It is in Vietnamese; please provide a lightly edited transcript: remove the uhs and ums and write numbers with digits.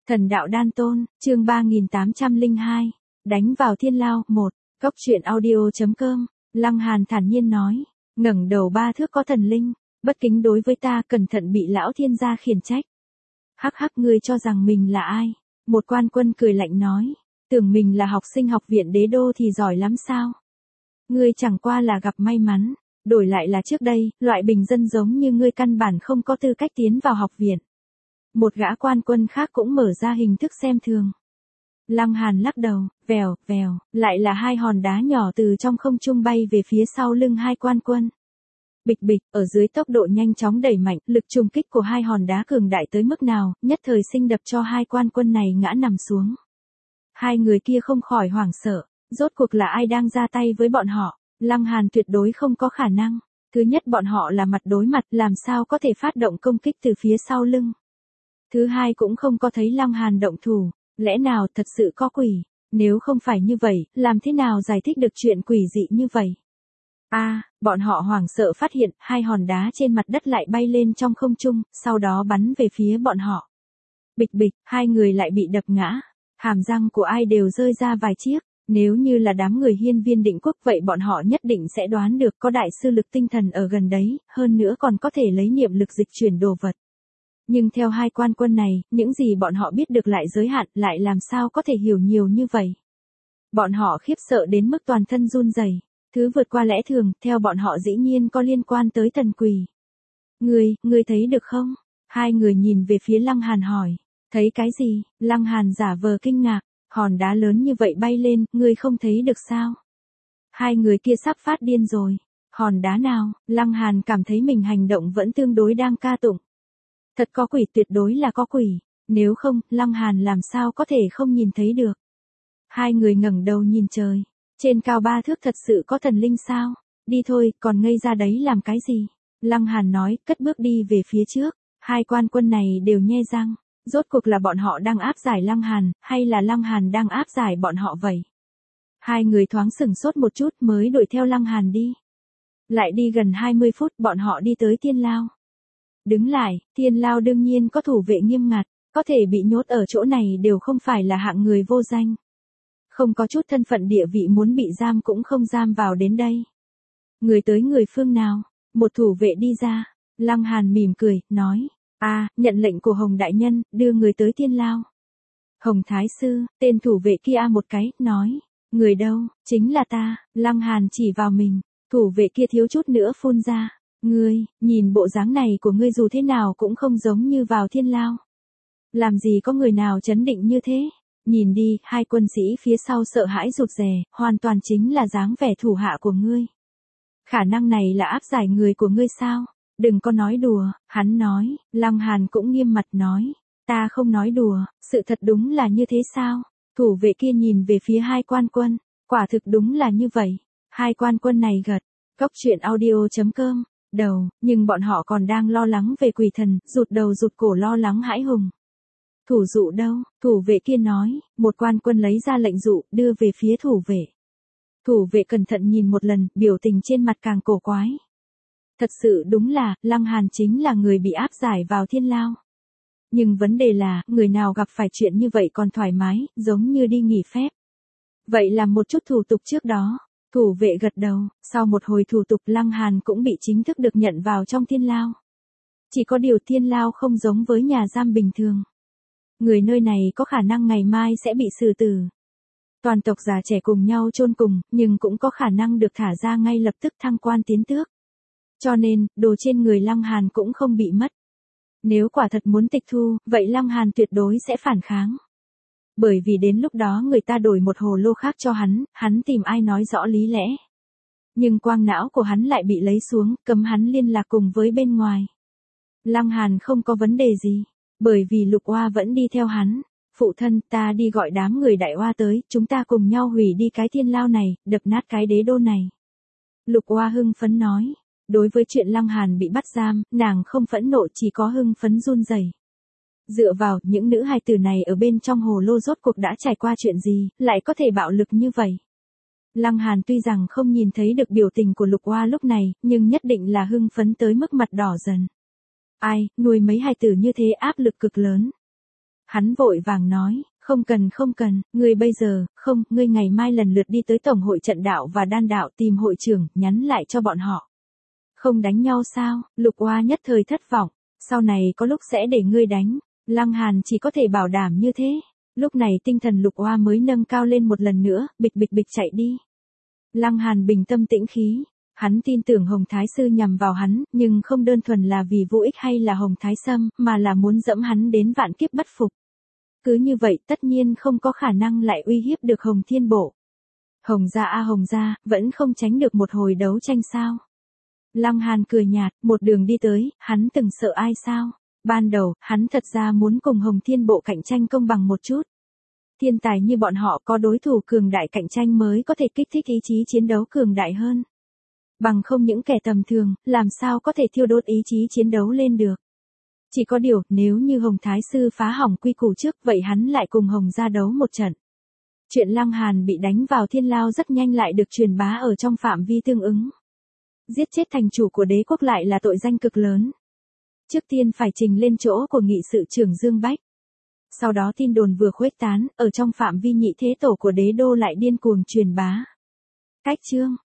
Thần đạo đan tôn, chương 3802, đánh vào thiên lao, 1, Cốc truyện audio.com, Lăng Hàn thản nhiên nói, ngẩng đầu 3 thước có thần linh, bất kính đối với ta cẩn thận bị lão thiên gia khiển trách. Hắc hắc, ngươi cho rằng mình là ai? Một quan quân cười lạnh nói, tưởng mình là học sinh học viện đế đô thì giỏi lắm sao? Ngươi chẳng qua là gặp may mắn, đổi lại là trước đây, loại bình dân giống như ngươi căn bản không có tư cách tiến vào học viện. Một gã quan quân khác cũng mở ra hình thức xem thường. Lăng Hàn lắc đầu, vèo, vèo, lại là 2 hòn đá nhỏ từ trong không trung bay về phía sau lưng 2 quan quân. Bịch bịch, ở dưới tốc độ nhanh chóng đẩy mạnh, lực trùng kích của 2 hòn đá cường đại tới mức nào, nhất thời sinh đập cho 2 quan quân này ngã nằm xuống. 2 người kia không khỏi hoảng sợ, rốt cuộc là ai đang ra tay với bọn họ? Lăng Hàn tuyệt đối không có khả năng. Thứ nhất, bọn họ là mặt đối mặt, làm sao có thể phát động công kích từ phía sau lưng. Thứ hai, cũng không có thấy Lăng Hàn động thủ, lẽ nào thật sự có quỷ? Nếu không phải như vậy, làm thế nào giải thích được chuyện quỷ dị như vậy? Bọn họ hoảng sợ phát hiện 2 hòn đá trên mặt đất lại bay lên trong không trung, sau đó bắn về phía bọn họ. Bịch bịch, 2 người lại bị đập ngã, hàm răng của ai đều rơi ra vài chiếc. Nếu như là đám người Hiên Viên Định Quốc vậy bọn họ nhất định sẽ đoán được có đại sư lực tinh thần ở gần đấy, hơn nữa còn có thể lấy niệm lực dịch chuyển đồ vật. Nhưng theo 2 quan quân này, những gì bọn họ biết được lại giới hạn, lại làm sao có thể hiểu nhiều như vậy. Bọn họ khiếp sợ đến mức toàn thân run rẩy. Thứ vượt qua lẽ thường, theo bọn họ dĩ nhiên có liên quan tới thần quỷ. Ngươi thấy được không? 2 người nhìn về phía Lăng Hàn hỏi. Thấy cái gì? Lăng Hàn giả vờ kinh ngạc. Hòn đá lớn như vậy bay lên, ngươi không thấy được sao? 2 người kia sắp phát điên rồi. Hòn đá nào? Lăng Hàn cảm thấy mình hành động vẫn tương đối đang ca tụng. Thật có quỷ, tuyệt đối là có quỷ. Nếu không, Lăng Hàn làm sao có thể không nhìn thấy được? 2 người ngẩng đầu nhìn trời. Trên cao 3 thước thật sự có thần linh sao? Đi thôi, còn ngây ra đấy làm cái gì? Lăng Hàn nói, cất bước đi về phía trước. 2 quan quân này đều nhe răng. Rốt cuộc là bọn họ đang áp giải Lăng Hàn, hay là Lăng Hàn đang áp giải bọn họ vậy? 2 người thoáng sửng sốt một chút mới đuổi theo Lăng Hàn đi. Lại đi gần 20 phút bọn họ đi tới thiên lao. Đứng lại, thiên lao đương nhiên có thủ vệ nghiêm ngặt, có thể bị nhốt ở chỗ này đều không phải là hạng người vô danh. Không có chút thân phận địa vị muốn bị giam cũng không giam vào đến đây. Người tới người phương nào? Một thủ vệ đi ra. Lăng Hàn mỉm cười, nói. Nhận lệnh của Hồng Đại Nhân, đưa người tới thiên lao. Hồng Thái Sư, tên thủ vệ kia một cái, nói. Người đâu? Chính là ta. Lăng Hàn chỉ vào mình. Thủ vệ kia thiếu chút nữa phun ra. Ngươi, nhìn bộ dáng này của ngươi dù thế nào cũng không giống như vào thiên lao. Làm gì có người nào trấn định như thế? Nhìn đi, 2 quân sĩ phía sau sợ hãi rụt rè, hoàn toàn chính là dáng vẻ thủ hạ của ngươi. Khả năng này là áp giải người của ngươi sao? Đừng có nói đùa, hắn nói. Lăng Hàn cũng nghiêm mặt nói. Ta không nói đùa, sự thật đúng là như thế sao? Thủ vệ kia nhìn về phía 2 quan quân. Quả thực đúng là như vậy. 2 quan quân này gật. Cốc truyện audio.com. Đầu, nhưng bọn họ còn đang lo lắng về quỷ thần, rụt đầu rụt cổ lo lắng hãi hùng. Thủ dụ đâu? Thủ vệ kia nói. Một quan quân lấy ra lệnh dụ, đưa về phía thủ vệ. Thủ vệ cẩn thận nhìn một lần, biểu tình trên mặt càng cổ quái. Thật sự đúng là, Lăng Hàn chính là người bị áp giải vào thiên lao. Nhưng vấn đề là, người nào gặp phải chuyện như vậy còn thoải mái, giống như đi nghỉ phép. Vậy làm một chút thủ tục trước đó. Thủ vệ gật đầu, sau một hồi thủ tục Lăng Hàn cũng bị chính thức được nhận vào trong thiên lao. Chỉ có điều thiên lao không giống với nhà giam bình thường. Người nơi này có khả năng ngày mai sẽ bị xử tử. Toàn tộc già trẻ cùng nhau chôn cùng, nhưng cũng có khả năng được thả ra ngay lập tức thăng quan tiến tước. Cho nên, đồ trên người Lăng Hàn cũng không bị mất. Nếu quả thật muốn tịch thu, vậy Lăng Hàn tuyệt đối sẽ phản kháng. Bởi vì đến lúc đó người ta đổi một hồ lô khác cho hắn tìm ai nói rõ lý lẽ. Nhưng quang não của hắn lại bị lấy xuống, cấm hắn liên lạc cùng với bên ngoài. Lăng Hàn không có vấn đề gì, bởi vì Lục Oa vẫn đi theo hắn. Phụ thân, ta đi gọi đám người Đại Oa tới, chúng ta cùng nhau hủy đi cái thiên lao này, đập nát cái đế đô này. Lục Oa hưng phấn nói. Đối với chuyện Lăng Hàn bị bắt giam, nàng không phẫn nộ chỉ có hưng phấn run rẩy. Dựa vào, những nữ hài tử này ở bên trong hồ lô rốt cuộc đã trải qua chuyện gì, lại có thể bạo lực như vậy. Lăng Hàn tuy rằng không nhìn thấy được biểu tình của Lục Oa lúc này, nhưng nhất định là hưng phấn tới mức mặt đỏ dần. Ai, nuôi mấy hài tử như thế áp lực cực lớn. Hắn vội vàng nói, không cần, ngươi bây giờ, không, ngươi ngày mai lần lượt đi tới Tổng hội trận đạo và đan đạo tìm hội trưởng, nhắn lại cho bọn họ. Không đánh nhau sao? Lục Oa nhất thời thất vọng, sau này có lúc sẽ để ngươi đánh. Lăng Hàn chỉ có thể bảo đảm như thế. Lúc này tinh thần Lục Oa mới nâng cao lên một lần nữa, bịch bịch bịch chạy đi. Lăng Hàn bình tâm tĩnh khí, hắn tin tưởng Hồng Thái Sư nhằm vào hắn, nhưng không đơn thuần là vì Vũ Ích hay là Hồng Thái Sâm, mà là muốn dẫm hắn đến vạn kiếp bất phục. Cứ như vậy tất nhiên không có khả năng lại uy hiếp được Hồng Thiên Bộ. Hồng gia a Hồng gia, vẫn không tránh được một hồi đấu tranh sao? Lăng Hàn cười nhạt, một đường đi tới, hắn từng sợ ai sao? Ban đầu, hắn thật ra muốn cùng Hồng Thiên Bộ cạnh tranh công bằng một chút. Thiên tài như bọn họ có đối thủ cường đại cạnh tranh mới có thể kích thích ý chí chiến đấu cường đại hơn. Bằng không những kẻ tầm thường, làm sao có thể thiêu đốt ý chí chiến đấu lên được. Chỉ có điều, nếu như Hồng Thái Sư phá hỏng quy củ trước, vậy hắn lại cùng Hồng gia đấu một trận. Chuyện Lăng Hàn bị đánh vào thiên lao rất nhanh lại được truyền bá ở trong phạm vi tương ứng. Giết chết thành chủ của đế quốc lại là tội danh cực lớn. Trước tiên phải trình lên chỗ của nghị sự trưởng Dương Bách. Sau đó tin đồn vừa khuếch tán, ở trong phạm vi nhị thế tổ của đế đô lại điên cuồng truyền bá. Cách chương